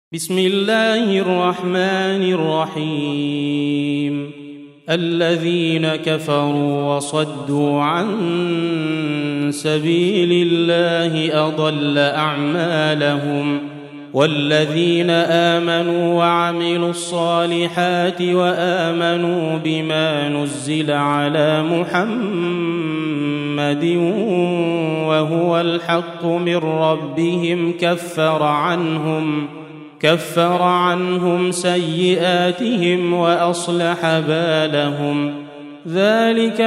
بسم الله الرحمن الرحيم. الذين كفروا وصدوا عن سبيل الله أضل أعمالهم، والذين آمنوا وعملوا الصالحات وآمنوا بما نزل على محمد وهو الحق من ربهم كفر عنهم سيئاتهم وأصلح بالهم. ذلك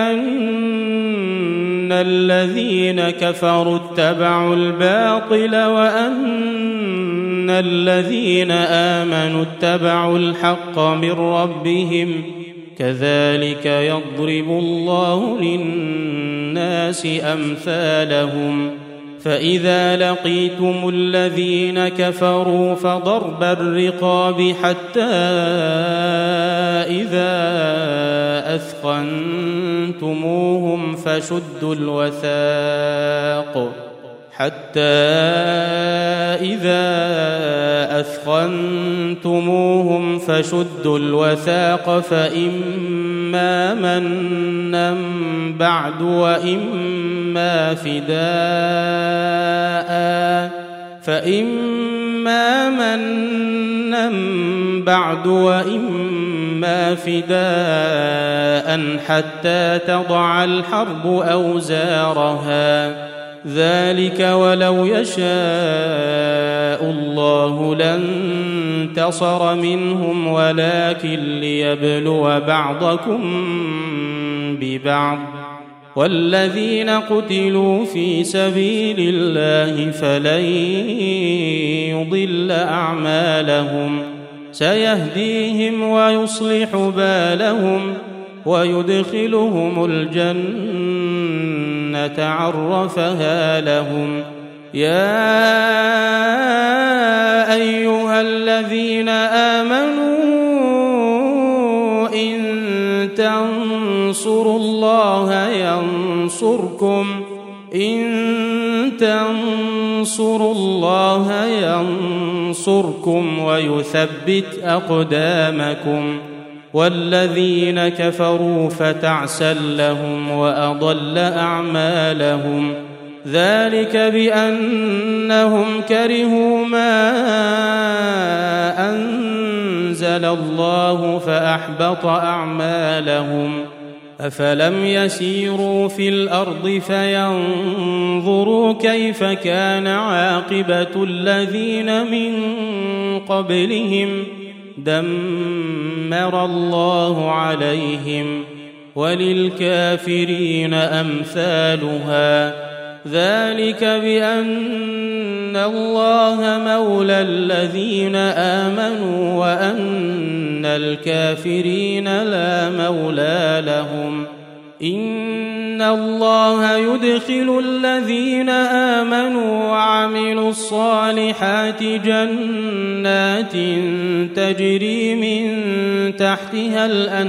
بأن الذين كفروا اتبعوا الباطل وأن الذين آمنوا اتبعوا الحق من ربهم، كذلك يضرب الله للناس أمثالهم. فإذا لقيتم الذين كفروا فضرب الرقاب حتى إذا أثخنتموهم فشدوا الوثاق فإما منا بعد وإما فداء حتى تضع الحرب أوزارها. ذلك ولو يشاء الله لانتصر منهم ولكن ليبلو بعضكم ببعض. والذين قتلوا في سبيل الله فلن يضل أعمالهم، سيهديهم ويصلح بالهم ويدخلهم الجنة عرفها لهم. يا أيها الذين آمنوا إن تنصروا الله ينصركم ويثبت أقدامكم. والذين كفروا فتعسا لهم وأضل أعمالهم. ذلك بأنهم كرهوا ما أنزل الله فأحبط أعمالهم. أفلم يسيروا في الأرض فينظروا كيف كان عاقبة الذين من قبلهم، دمر الله عليهم وللكافرين أمثالها. ذلك بأن الله مولى الذين آمنوا وأن الكافرين لا مولى لهم. إن الله يدخل الذين آمنوا وعملوا الصالحات جنات تجري من تحتها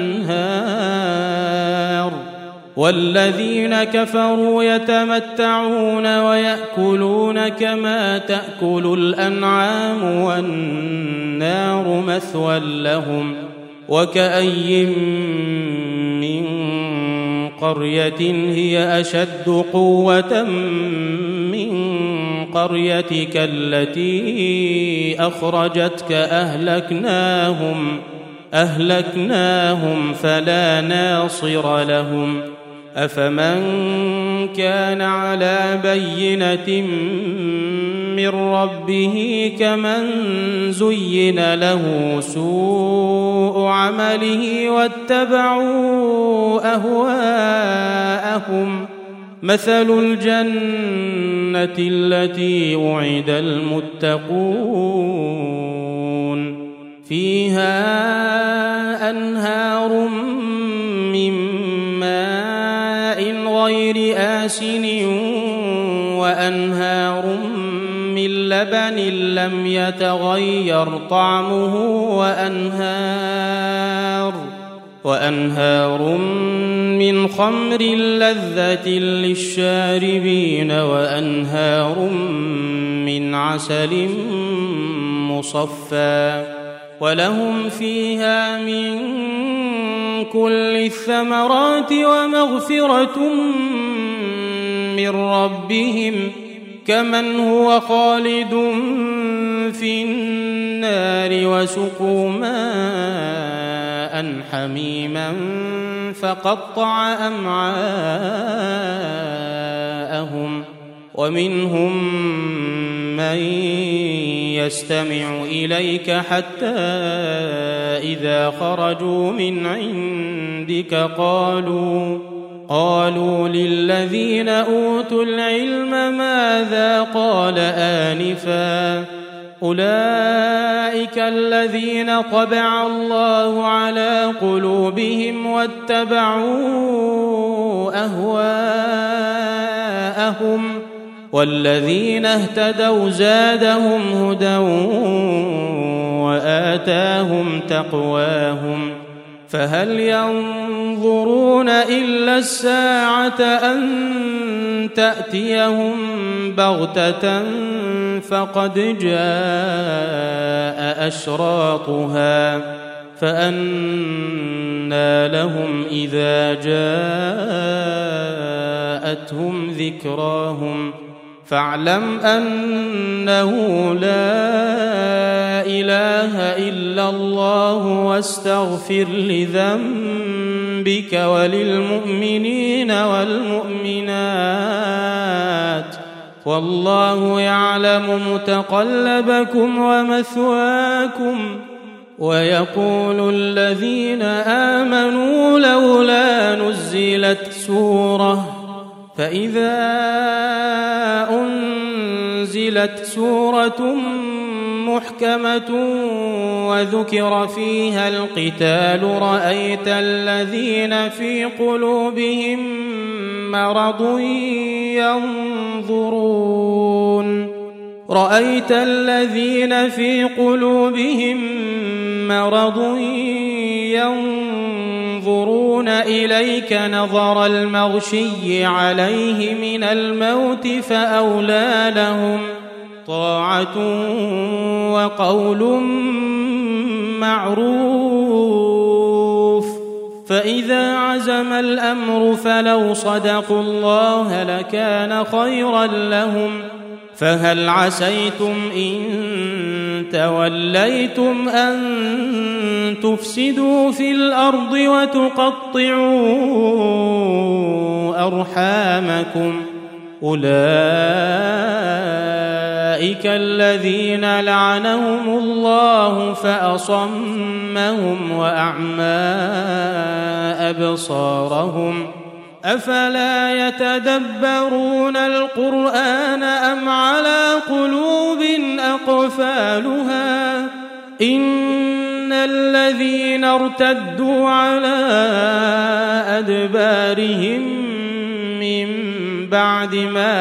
الأنهار، والذين كفروا يتمتعون ويأكلون كما تأكل الأنعام والنار مثوى لهم. وكأي من قرية هي أشد قوة من قريتك التي أخرجتك أهلكناهم فلا ناصر لهم. أفمن كان على بينة من ربه كمن زين له سوء عمله واتبعوا أهواءهم. مثل الجنة التي وعد المتقون فيها أنهار من ماء غير آسن وأنهار من لبن لم يتغير طعمه وأنهار من خمر لذة للشاربين وأنهار من عسل مصفى ولهم فيها من كل الثمرات ومغفرة من ربهم كمن هو خالد في النار وسقوا ماء حميما فقطع أمعاءهم ومنهم من يستمع إليك حتى إذا خرجوا من عندك قالوا للذين أوتوا العلم ماذا قال آنفا أولئك الذين طبع الله على قلوبهم واتبعوا أهواءهم والذين اهتدوا زادهم هدى وآتاهم تقواهم فهل ينظرون إلا الساعة أن تأتيهم بغتة فقد جاء أشراطها فأنى لهم إذا جاءتهم ذكراهم فاعلم أنه لا إله إلا الله واستغفر لذنبك وللمؤمنين والمؤمنات والله يعلم متقلبكم ومثواكم ويقول الذين آمنوا لولا نزلت سورة فإذا أنزلت سورة محكمة وذكر فيها القتال رأيت الذين في قلوبهم مرض ينظرون إليك نظر المغشي عليه من الموت فأولى لهم طاعة وقول معروف فإذا عزم الأمر فلو صدقوا الله لكان خيرا لهم فهل عسيتم إن توليتم أن تفسدوا في الأرض وتقطعوا أرحامكم أولئك الذين لعنهم الله فأصمهم وأعمى أبصارهم أفلا يتدبرون القرآن أم على قلوب أقفالها إن الذين ارتدوا على أدبارهم من بعد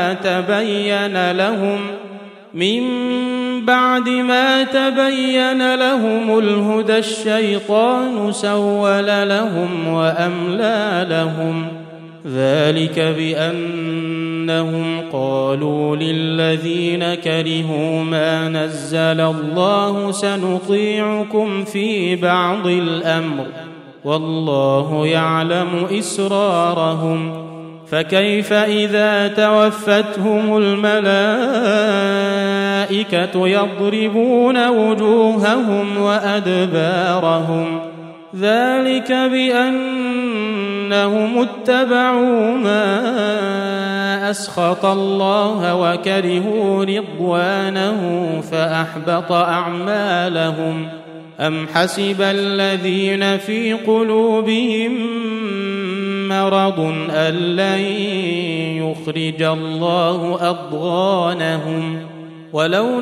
ما تبين لهم الهدى الشيطان سول لهم وأملى لهم ذلك بأنهم قالوا للذين كرهوا ما نزل الله سنطيعكم في بعض الأمر والله يعلم إسرارهم فكيف إذا توفتهم الملائكة يضربون وجوههم وأدبارهم ذلك بأنهم اتبعوا ما أسخط الله وكرهوا رضوانه فأحبط أعمالهم أم حسب الذين في قلوبهم مرض أن لن يخرج الله أضغانهم ولو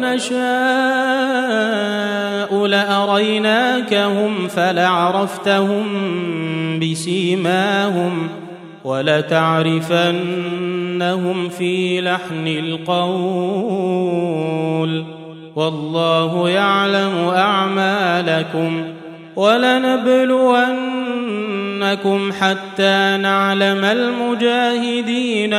نشاء لأريناكهم فلعرفتهم بسيماهم ولتعرفنهم في لحن القول والله يعلم أعمالكم ولنبلونكم حتى نعلم المجاهدين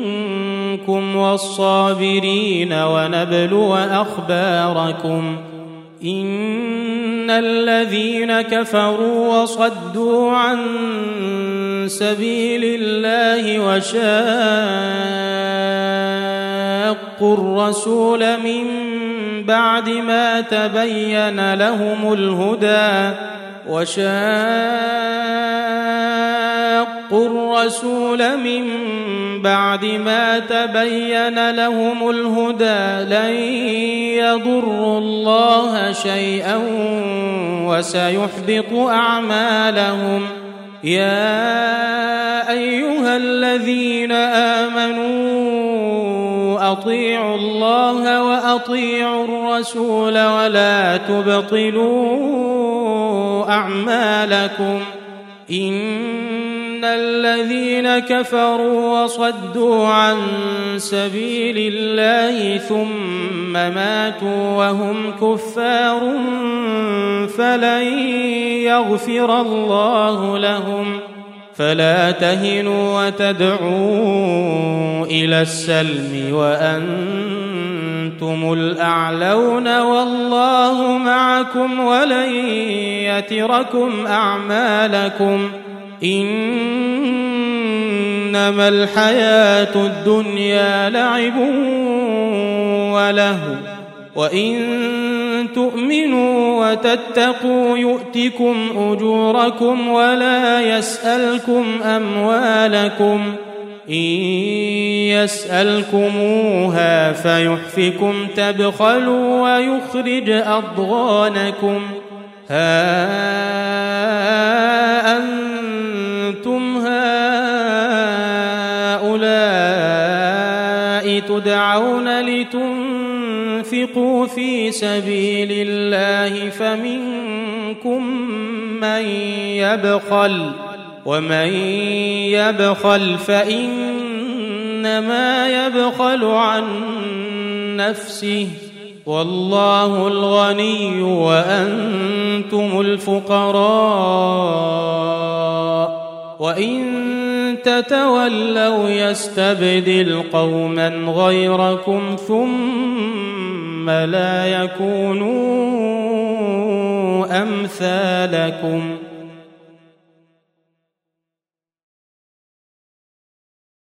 منكم والصابرين ونبلو أخباركم إن الذين كفروا وصدوا عن سبيل الله وشاقوا الرسول من بعد ما تبين لهم الهدى لن يضروا الله شيئا وسيحبط أعمالهم. يا أيها الذين آمنوا أطيعوا الله وأطيعوا الرسول ولا تبطلوا أعمالكم. إن الذين كفروا وصدوا عن سبيل الله ثم ماتوا وهم كفار فلن يغفر الله لهم. فلا تهنوا وتدعوا إلى السلم وأنتم الأعلون والله معكم ولن يتركم أعمالكم. إنما الحياة الدنيا لعب ولهو وإن تؤمنوا وتتقوا يؤتكم أجوركم ولا يسألكم أموالكم. إن يسألكموها فيحفكم تبخلوا ويخرج أضغانكم. ها أنتم هؤلاء تدعون لتنفقوا في سبيل الله فمنكم من يبخل ومن يبخل فإنما يبخل عن نفسه والله الغني وأنتم الفقراء. وإن تتولوا يستبدل قوما غيركم ثم لا يكونوا أمثالكم.